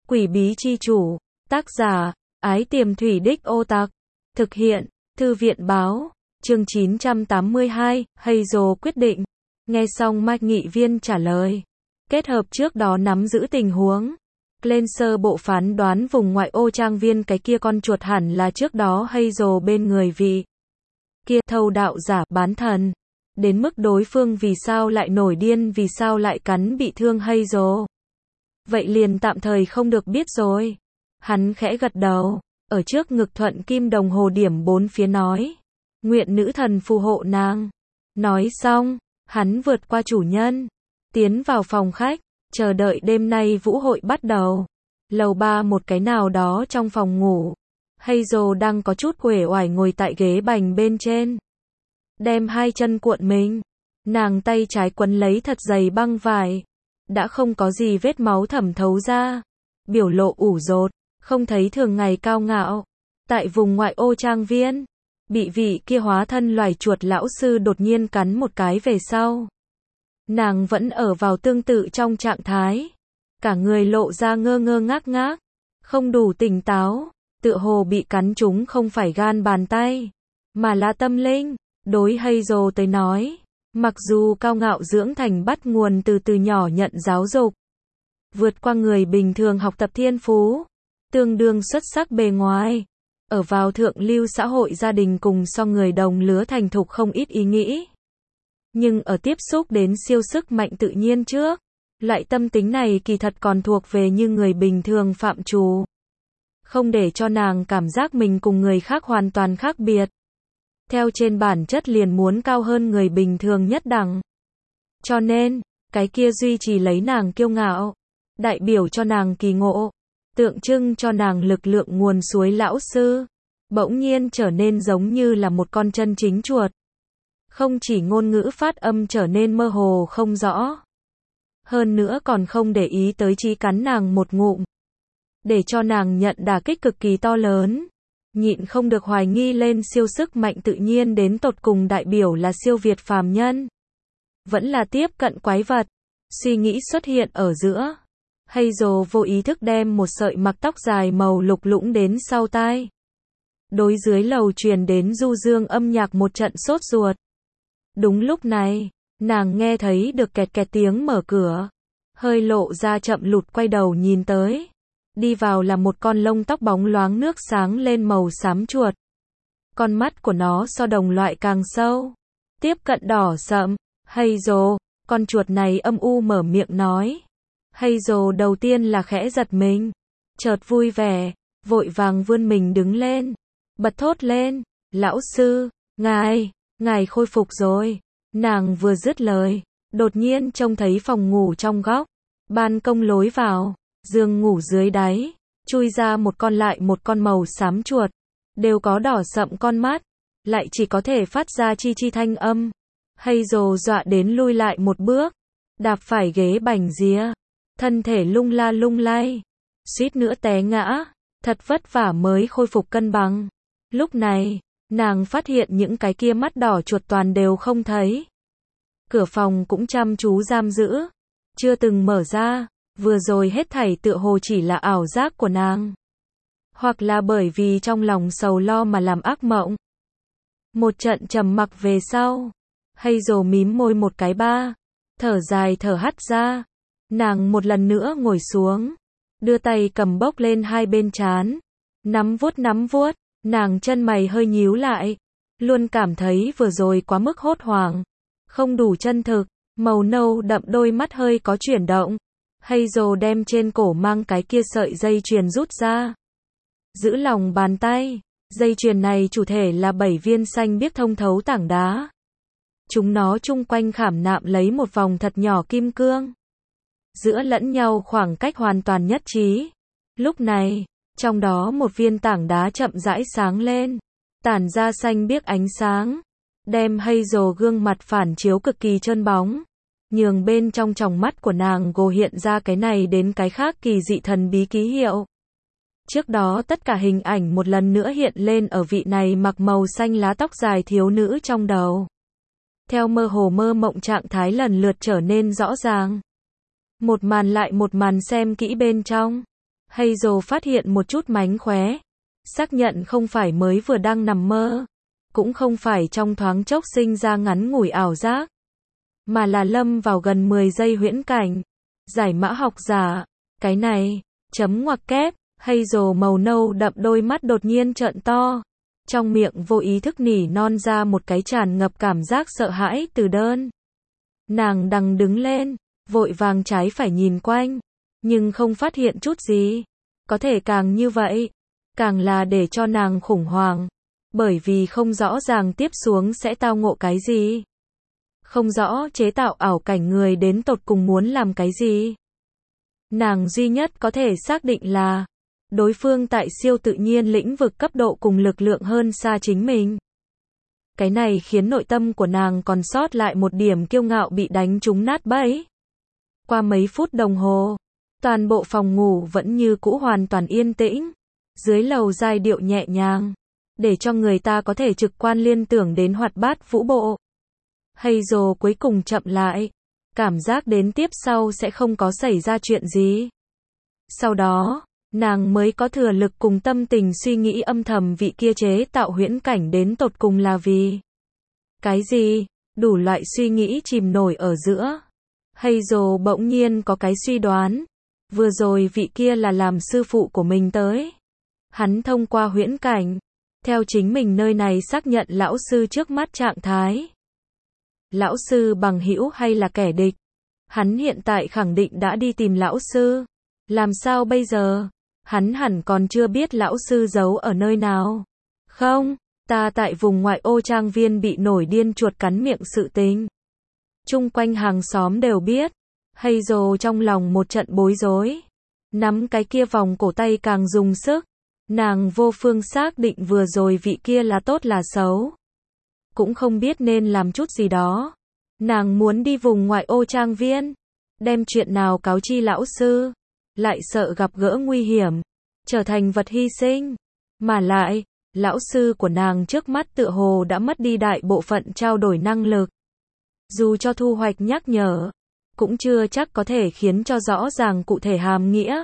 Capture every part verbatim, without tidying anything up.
Quỷ bí chi chủ, tác giả, Ái Tiềm Thủy Đích Ô Tặc, thực hiện, Thư viện báo, chương chín trăm tám mươi hai, Hazel quyết định. Nghe xong Mạch Nghị Viên trả lời, kết hợp trước đó nắm giữ tình huống, lên sơ bộ phán đoán vùng ngoại ô trang viên cái kia con chuột hẳn là trước đó Hazel bên người vị kia thâu đạo giả bán thần. Đến mức đối phương vì sao lại nổi điên, vì sao lại cắn bị thương Hazel. Vậy liền tạm thời không được biết rồi. Hắn khẽ gật đầu, ở trước ngực thuận kim đồng hồ điểm bốn phía nói, nguyện nữ thần phù hộ nàng. Nói xong, hắn vượt qua chủ nhân, tiến vào phòng khách, chờ đợi đêm nay vũ hội bắt đầu. Lầu ba một cái nào đó trong phòng ngủ, Hazel đang có chút uể oải ngồi tại ghế bành bên trên, đem hai chân cuộn mình, nàng tay trái quấn lấy thật dày băng vải, đã không có gì vết máu thẩm thấu ra, biểu lộ ủ rột, không thấy thường ngày cao ngạo. Tại vùng ngoại ô trang viên, bị vị kia hóa thân loài chuột lão sư đột nhiên cắn một cái về sau, nàng vẫn ở vào tương tự trong trạng thái, cả người lộ ra ngơ ngơ ngác ngác, không đủ tỉnh táo, tựa hồ bị cắn trúng không phải gan bàn tay, mà là tâm linh. Đối Hazel tới nói, mặc dù cao ngạo dưỡng thành bắt nguồn từ từ nhỏ nhận giáo dục, vượt qua người bình thường học tập thiên phú, tương đương xuất sắc bề ngoài, ở vào thượng lưu xã hội gia đình cùng so người đồng lứa thành thục không ít ý nghĩ. Nhưng ở tiếp xúc đến siêu sức mạnh tự nhiên trước, loại tâm tính này kỳ thật còn thuộc về như người bình thường phạm trù. Không để cho nàng cảm giác mình cùng người khác hoàn toàn khác biệt. Theo trên bản chất liền muốn cao hơn người bình thường nhất đẳng. Cho nên, cái kia duy trì lấy nàng kiêu ngạo, đại biểu cho nàng kỳ ngộ, tượng trưng cho nàng lực lượng nguồn suối lão sư, bỗng nhiên trở nên giống như là một con chân chính chuột. Không chỉ ngôn ngữ phát âm trở nên mơ hồ không rõ, hơn nữa còn không để ý tới chí cắn nàng một ngụm, để cho nàng nhận đả kích cực kỳ to lớn. Nhịn không được hoài nghi lên siêu sức mạnh tự nhiên đến tột cùng đại biểu là siêu việt phàm nhân, vẫn là tiếp cận quái vật. Suy nghĩ xuất hiện ở giữa, Hazel vô ý thức đem một sợi mặc tóc dài màu lục lũng đến sau tai. Đối dưới lầu truyền đến du dương âm nhạc một trận sốt ruột. Đúng lúc này, nàng nghe thấy được kẹt kẹt tiếng mở cửa, hơi lộ ra chậm lụt quay đầu nhìn tới. Đi vào là một con lông tóc bóng loáng nước sáng lên màu xám chuột. Con mắt của nó so đồng loại càng sâu, tiếp cận đỏ sậm. Hazel, con chuột này âm u mở miệng nói. Hazel đầu tiên là khẽ giật mình, chợt vui vẻ, vội vàng vươn mình đứng lên, bật thốt lên, lão sư, ngài, ngài khôi phục rồi. Nàng vừa dứt lời, đột nhiên trông thấy phòng ngủ trong góc, ban công lối vào, giường ngủ dưới đáy, chui ra một con lại một con màu xám chuột, đều có đỏ sậm con mắt, lại chỉ có thể phát ra chi chi thanh âm. Hazel dọa đến lui lại một bước, đạp phải ghế bành rìa, thân thể lung la lung lay, suýt nữa té ngã, thật vất vả mới khôi phục cân bằng. Lúc này, nàng phát hiện những cái kia mắt đỏ chuột toàn đều không thấy. Cửa phòng cũng chăm chú giam giữ, chưa từng mở ra. Vừa rồi hết thảy tựa hồ chỉ là ảo giác của nàng, hoặc là bởi vì trong lòng sầu lo mà làm ác mộng. Một trận trầm mặc về sau, Hazel mím môi một cái ba, thở dài thở hắt ra. Nàng một lần nữa ngồi xuống, đưa tay cầm bốc lên hai bên trán, nắm vuốt nắm vuốt, nàng chân mày hơi nhíu lại, luôn cảm thấy vừa rồi quá mức hốt hoảng, không đủ chân thực. Màu nâu đậm đôi mắt hơi có chuyển động. Hazel đem trên cổ mang cái kia sợi dây chuyền rút ra, giữ lòng bàn tay. Dây chuyền này chủ thể là bảy viên xanh biếc thông thấu tảng đá. Chúng nó chung quanh khảm nạm lấy một vòng thật nhỏ kim cương, giữa lẫn nhau khoảng cách hoàn toàn nhất trí. Lúc này, trong đó một viên tảng đá chậm rãi sáng lên, tản ra xanh biếc ánh sáng, đem Hazel gương mặt phản chiếu cực kỳ trơn bóng, nhường bên trong tròng mắt của nàng gồ hiện ra cái này đến cái khác kỳ dị thần bí ký hiệu. Trước đó tất cả hình ảnh một lần nữa hiện lên ở vị này mặc màu xanh lá tóc dài thiếu nữ trong đầu. Theo mơ hồ mơ mộng trạng thái lần lượt trở nên rõ ràng. Một màn lại một màn xem kỹ bên trong, Hazel phát hiện một chút mánh khóe. Xác nhận không phải mới vừa đang nằm mơ. Cũng không phải trong thoáng chốc sinh ra ngắn ngủi ảo giác. Mà là lâm vào gần mười giây huyễn cảnh. Giải mã học giả. Cái này, chấm ngoặc kép, Hazel màu nâu đậm đôi mắt đột nhiên trợn to. Trong miệng vô ý thức nỉ non ra một cái tràn ngập cảm giác sợ hãi từ đơn. Nàng đằng đứng lên, vội vàng trái phải nhìn quanh, nhưng không phát hiện chút gì. Có thể càng như vậy, càng là để cho nàng khủng hoảng, bởi vì không rõ ràng tiếp xuống sẽ tao ngộ cái gì. Không rõ chế tạo ảo cảnh người đến tột cùng muốn làm cái gì. Nàng duy nhất có thể xác định là đối phương tại siêu tự nhiên lĩnh vực cấp độ cùng lực lượng hơn xa chính mình. Cái này khiến nội tâm của nàng còn sót lại một điểm kiêu ngạo bị đánh trúng nát bấy. Qua mấy phút đồng hồ, toàn bộ phòng ngủ vẫn như cũ hoàn toàn yên tĩnh. Dưới lầu giai điệu nhẹ nhàng, để cho người ta có thể trực quan liên tưởng đến hoạt bát vũ bộ. Hazel cuối cùng chậm lại, cảm giác đến tiếp sau sẽ không có xảy ra chuyện gì. Sau đó, nàng mới có thừa lực cùng tâm tình suy nghĩ âm thầm vị kia chế tạo huyễn cảnh đến tột cùng là vì cái gì, đủ loại suy nghĩ chìm nổi ở giữa. Hazel bỗng nhiên có cái suy đoán, vừa rồi vị kia là làm sư phụ của mình tới. Hắn thông qua huyễn cảnh, theo chính mình nơi này xác nhận lão sư trước mắt trạng thái. Lão sư bằng hữu hay là kẻ địch? Hắn hiện tại khẳng định đã đi tìm lão sư. Làm sao bây giờ? Hắn hẳn còn chưa biết lão sư giấu ở nơi nào. Không, ta tại vùng ngoại ô trang viên bị nổi điên chuột cắn miệng sự tình. Chung quanh hàng xóm đều biết. Hazel trong lòng một trận bối rối. Nắm cái kia vòng cổ tay càng dùng sức. Nàng vô phương xác định vừa rồi vị kia là tốt là xấu. Cũng không biết nên làm chút gì đó. Nàng muốn đi vùng ngoại ô trang viên. Đem chuyện nào cáo chi lão sư. Lại sợ gặp gỡ nguy hiểm. Trở thành vật hy sinh. Mà lại, lão sư của nàng trước mắt tựa hồ đã mất đi đại bộ phận trao đổi năng lực. Dù cho thu hoạch nhắc nhở, cũng chưa chắc có thể khiến cho rõ ràng cụ thể hàm nghĩa.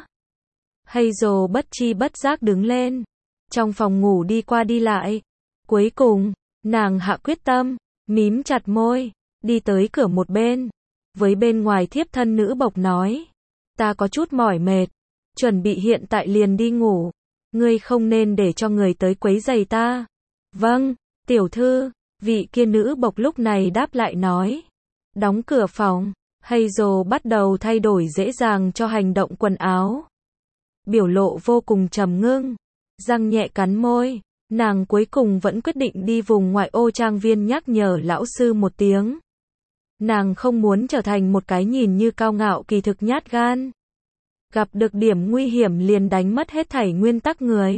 Hazel bất chi bất giác đứng lên. Trong phòng ngủ đi qua đi lại. Cuối cùng, nàng hạ quyết tâm, mím chặt môi, đi tới cửa một bên. Với bên ngoài thiếp thân nữ bộc nói. Ta có chút mỏi mệt. Chuẩn bị hiện tại liền đi ngủ. Ngươi không nên để cho người tới quấy rầy ta. Vâng, tiểu thư. Vị kia nữ bộc lúc này đáp lại nói. Đóng cửa phòng. Hazel bắt đầu thay đổi dễ dàng cho hành động quần áo. Biểu lộ vô cùng trầm ngưng. Răng nhẹ cắn môi. Nàng cuối cùng vẫn quyết định đi vùng ngoại ô trang viên nhắc nhở lão sư một tiếng. Nàng không muốn trở thành một cái nhìn như cao ngạo kỳ thực nhát gan. Gặp được điểm nguy hiểm liền đánh mất hết thảy nguyên tắc người.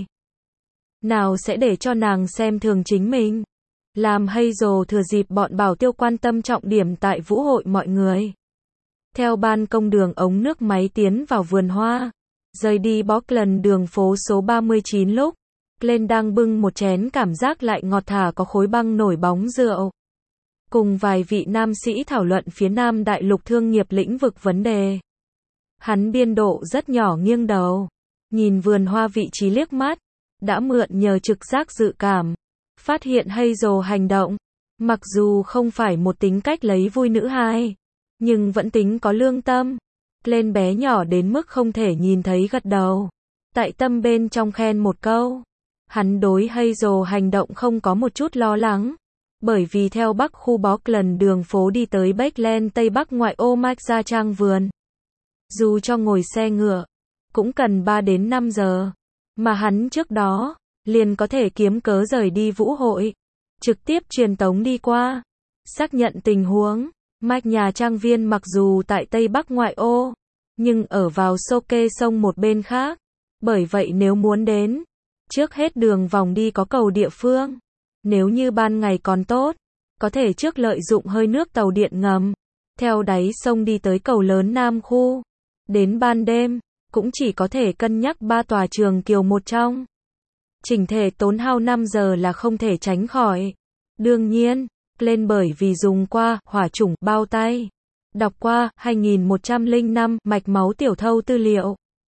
Nào sẽ để cho nàng xem thường chính mình. Làm Hazel thừa dịp bọn bảo tiêu quan tâm trọng điểm tại vũ hội mọi người. Theo ban công đường ống nước máy tiến vào vườn hoa. Rời đi Bockland đường phố số ba mươi chín lúc. Glenn đang bưng một chén cảm giác lại ngọt thả có khối băng nổi bóng rượu. Cùng vài vị nam sĩ thảo luận phía Nam Đại lục thương nghiệp lĩnh vực vấn đề. Hắn biên độ rất nhỏ nghiêng đầu. Nhìn vườn hoa vị trí liếc mắt. Đã mượn nhờ trực giác dự cảm. Phát hiện Hazel hành động. Mặc dù không phải một tính cách lấy vui nữ hài. Nhưng vẫn tính có lương tâm. Lên bé nhỏ đến mức không thể nhìn thấy gật đầu. Tại tâm bên trong khen một câu. Hắn đối Hazel hành động không có một chút lo lắng. Bởi vì theo bắc khu Bockland đường phố đi tới Backland Tây Bắc ngoại ô Mike ra trang vườn. Dù cho ngồi xe ngựa, cũng cần ba đến năm giờ. Mà hắn trước đó, liền có thể kiếm cớ rời đi vũ hội. Trực tiếp truyền tống đi qua. Xác nhận tình huống. Mike nhà trang viên mặc dù tại Tây Bắc ngoại ô, nhưng ở vào Soke sông một bên khác. Bởi vậy nếu muốn đến, trước hết đường vòng đi có cầu địa phương. Nếu như ban ngày còn tốt, có thể trước lợi dụng hơi nước tàu điện ngầm, theo đáy sông đi tới cầu lớn Nam khu. Đến ban đêm, cũng chỉ có thể cân nhắc ba tòa trường kiều một trong. Chỉnh thể tốn hao năm giờ là không thể tránh khỏi. Đương nhiên, lên bởi vì dùng qua hỏa chủng bao tay. Đọc qua hai nghìn một trăm lẻ năm mạch máu tiểu thâu tư liệu.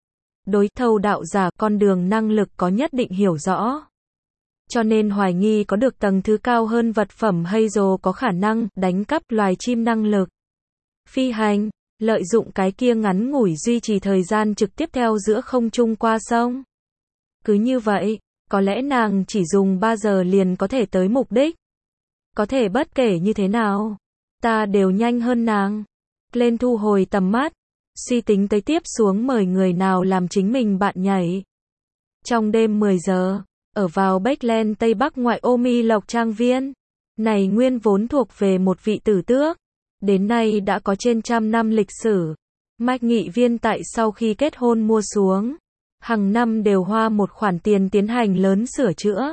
đối thâu đạo giả con đường năng lực có nhất định hiểu rõ. Cho nên hoài nghi có được tầng thứ cao hơn vật phẩm hay dù có khả năng đánh cắp loài chim năng lực phi hành, lợi dụng cái kia ngắn ngủi duy trì thời gian trực tiếp theo giữa không trung qua sông. Cứ như vậy, có lẽ nàng chỉ dùng ba giờ liền có thể tới mục đích. Có thể bất kể như thế nào, ta đều nhanh hơn nàng. Lên thu hồi tầm mắt, suy tính tới tiếp xuống mời người nào làm chính mình bạn nhảy. Trong đêm mười giờ, ở vào Bethlehem Tây Bắc ngoại ô Mi Lộc Trang Viên, này nguyên vốn thuộc về một vị tử tước, đến nay đã có trên trăm năm lịch sử. Mạch Nghị Viên tại sau khi kết hôn mua xuống, hàng năm đều hoa một khoản tiền tiến hành lớn sửa chữa.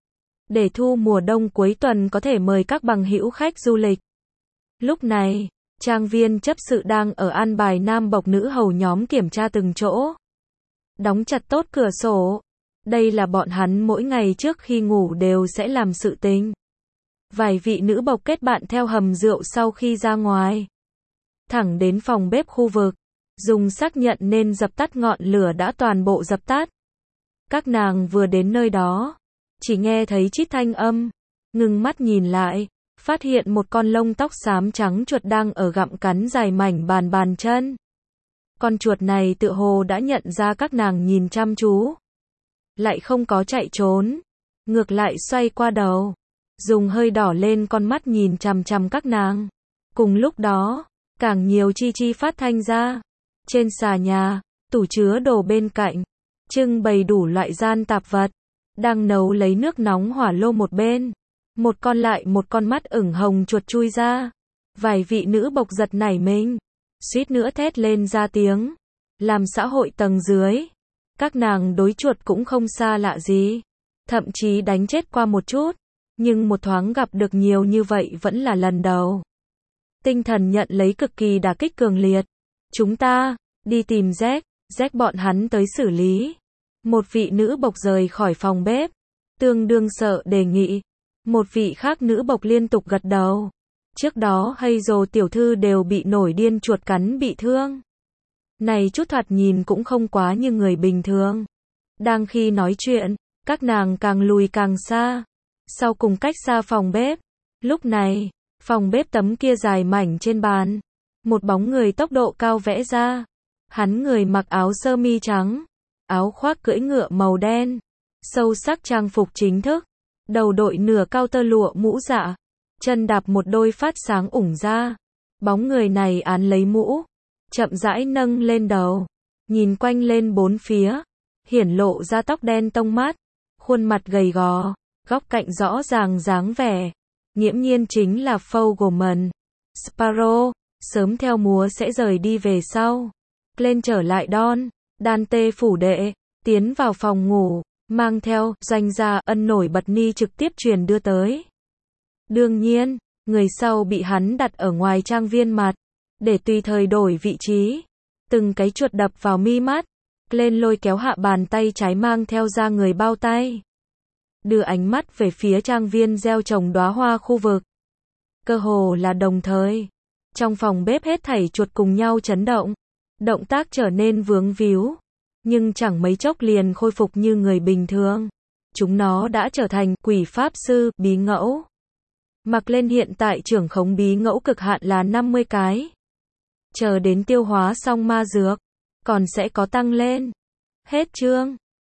Để thu mùa đông cuối tuần có thể mời các bằng hữu khách du lịch. Lúc này, trang viên chấp sự đang ở an bài nam bộc nữ hầu nhóm kiểm tra từng chỗ. Đóng chặt tốt cửa sổ. Đây là bọn hắn mỗi ngày trước khi ngủ đều sẽ làm sự tình. Vài vị nữ bộc kết bạn theo hầm rượu sau khi ra ngoài. Thẳng đến phòng bếp khu vực. Dùng xác nhận nên dập tắt ngọn lửa đã toàn bộ dập tắt. Các nàng vừa đến nơi đó. Chỉ nghe thấy chít thanh âm. Ngừng mắt nhìn lại. Phát hiện một con lông tóc xám trắng chuột đang ở gặm cắn dài mảnh bàn bàn chân. Con chuột này tựa hồ đã nhận ra các nàng nhìn chăm chú. Lại không có chạy trốn. Ngược lại xoay qua đầu. Dùng hơi đỏ lên con mắt nhìn chằm chằm các nàng. Cùng lúc đó, càng nhiều chi chi phát thanh ra. Trên xà nhà, tủ chứa đồ bên cạnh. Trưng bày đủ loại gian tạp vật. Đang nấu lấy nước nóng hỏa lô một bên. Một con lại một con mắt ửng hồng chuột chui ra. Vài vị nữ bộc giật nảy mình. Suýt nữa thét lên ra tiếng. Làm xã hội tầng dưới. Các nàng đối chuột cũng không xa lạ gì. Thậm chí đánh chết qua một chút. Nhưng một thoáng gặp được nhiều như vậy vẫn là lần đầu. Tinh thần nhận lấy cực kỳ đả kích cường liệt. Chúng ta, đi tìm Jack, Jack bọn hắn tới xử lý. Một vị nữ bộc rời khỏi phòng bếp. Tương đương sợ đề nghị. Một vị khác nữ bộc liên tục gật đầu. Trước đó Hazel tiểu thư đều bị nổi điên chuột cắn bị thương. Này chút thoạt nhìn cũng không quá như người bình thường. Đang khi nói chuyện, các nàng càng lùi càng xa. Sau cùng cách xa phòng bếp. Lúc này, phòng bếp tấm kia dài mảnh trên bàn. Một bóng người tốc độ cao vẽ ra. Hắn người mặc áo sơ mi trắng. Áo khoác cưỡi ngựa màu đen. Sâu sắc trang phục chính thức. Đầu đội nửa cao tơ lụa mũ dạ. Chân đạp một đôi phát sáng ủng ra. Bóng người này án lấy mũ. Chậm rãi nâng lên đầu. Nhìn quanh lên bốn phía. Hiển lộ ra tóc đen tông mát. Khuôn mặt gầy gò. Góc cạnh rõ ràng dáng vẻ. Nghiễm nhiên chính là Fogelman. Sparrow. Sớm theo múa sẽ rời đi về sau. Lên trở lại Don. Dante phủ đệ. Tiến vào phòng ngủ. Mang theo, doanh gia ân nổi bật ni trực tiếp truyền đưa tới. Đương nhiên, người sau bị hắn đặt ở ngoài trang viên mặt. Để tùy thời đổi vị trí. Từng cái chuột đập vào mi mắt. Lên lôi kéo hạ bàn tay trái mang theo ra người bao tay. Đưa ánh mắt về phía trang viên gieo trồng đóa hoa khu vực. Cơ hồ là đồng thời. Trong phòng bếp hết thảy chuột cùng nhau chấn động. Động tác trở nên vướng víu. Nhưng chẳng mấy chốc liền khôi phục như người bình thường. Chúng nó đã trở thành quỷ pháp sư, bí ngẫu. Mặc lên hiện tại trưởng khống bí ngẫu cực hạn là năm mươi cái. Chờ đến tiêu hóa xong ma dược, còn sẽ có tăng lên. Hết chương.